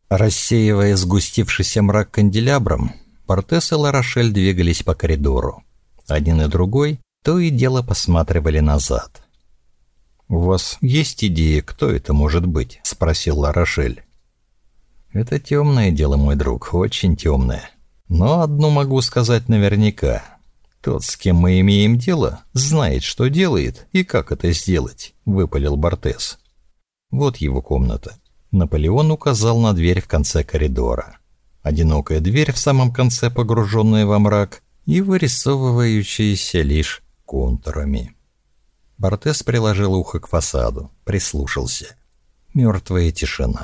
Рассеивая сгустившийся мрак канделябром, Бартес и Ларошель двигались по коридору. Один и другой то и дело посматривали назад. «У вас есть идея, кто это может быть?» — спросил Ларошель. «Это темное дело, мой друг, очень темное. Но одно могу сказать наверняка. Тот, с кем мы имеем дело, знает, что делает и как это сделать», — выпалил Бартес. «Вот его комната». Наполеон указал на дверь в конце коридора. Одинокая дверь в самом конце, погруженная во мрак и вырисовывающаяся лишь контурами. Бартес приложил ухо к фасаду, прислушался. Мертвая тишина.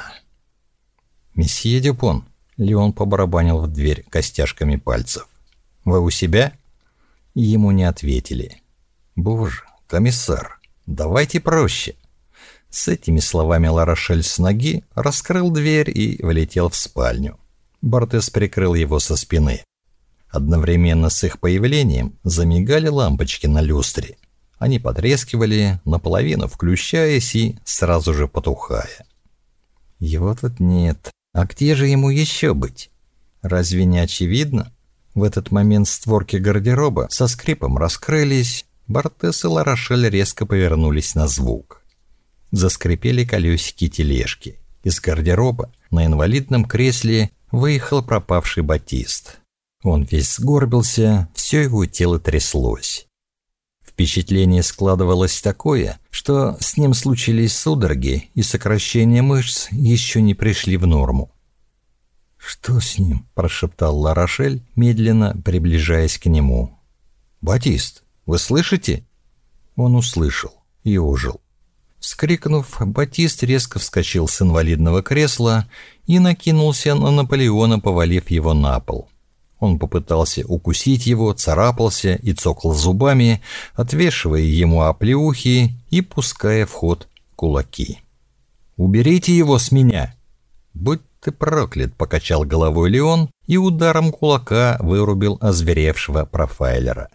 «Месье Дюпон», — Леон побарабанил в дверь костяшками пальцев. «Вы у себя?» Ему не ответили. «Боже, комиссар, давайте проще». С этими словами Ларошель с ноги раскрыл дверь и влетел в спальню. Бартес прикрыл его со спины. Одновременно с их появлением замигали лампочки на люстре. Они потрескивали, наполовину включаясь и сразу же потухая. Его тут нет. А где же ему еще быть? Разве не очевидно? В этот момент створки гардероба со скрипом раскрылись. Бартес и Ларошель резко повернулись на звук. Заскрипели колесики тележки. Из гардероба на инвалидном кресле выехал пропавший Батист. Он весь сгорбился, все его тело тряслось. Впечатление складывалось такое, что с ним случились судороги, и сокращения мышц еще не пришли в норму. «Что с ним?» – прошептал Ларошель, медленно приближаясь к нему. «Батист, вы слышите?» Он услышал и ожил. Вскрикнув, Батист резко вскочил с инвалидного кресла и накинулся на Наполеона, повалив его на пол. Он попытался укусить его, царапался и цокал зубами, отвешивая ему оплеухи и пуская в ход кулаки. «Уберите его с меня!» «Будь ты проклят!» — покачал головой Леон и ударом кулака вырубил озверевшего профайлера.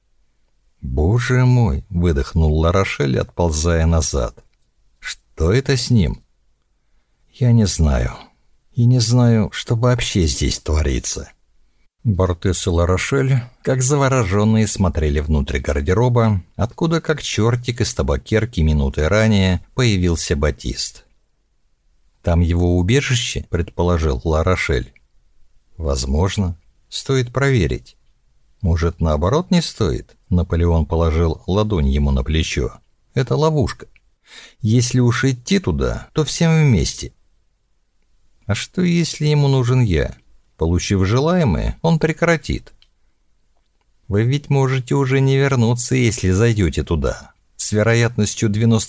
«Боже мой!» — выдохнул Ларошель, отползая назад. «Что это с ним?» «Я не знаю. И не знаю, что вообще здесь творится». Бартес и Ларошель, как завороженные, смотрели внутрь гардероба, откуда, как чертик из табакерки минуты ранее, появился Батист. «Там его убежище?» — предположил Ларошель. «Возможно. Стоит проверить». «Может, наоборот не стоит?» — Наполеон положил ладонь ему на плечо. «Это ловушка. Если уж идти туда, то всем вместе». «А что, если ему нужен я? Получив желаемое, он прекратит». «Вы ведь можете уже не вернуться, если зайдете туда. С вероятностью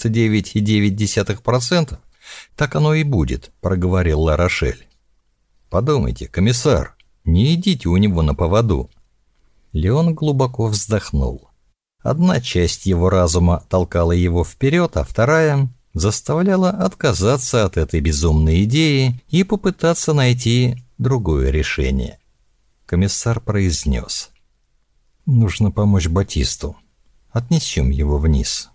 99,9%. Так оно и будет», — проговорил Ларошель. «Подумайте, комиссар, не идите у него на поводу». Леон глубоко вздохнул. Одна часть его разума толкала его вперед, а вторая заставляла отказаться от этой безумной идеи и попытаться найти другое решение. Комиссар произнес: «Нужно помочь Батисту. Отнесем его вниз.